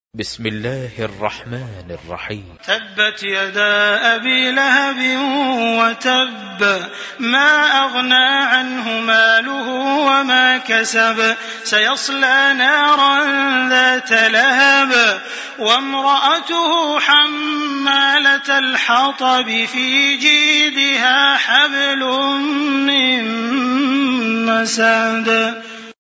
بسم الله الرحمن الرحيم. تبت يدا أبي لهب وتب، ما أغنى عنه ماله وما كسب، سيصلى نارا ذات لهب، وامرأته حمالة الحطب، في جيدها حبل من مسد.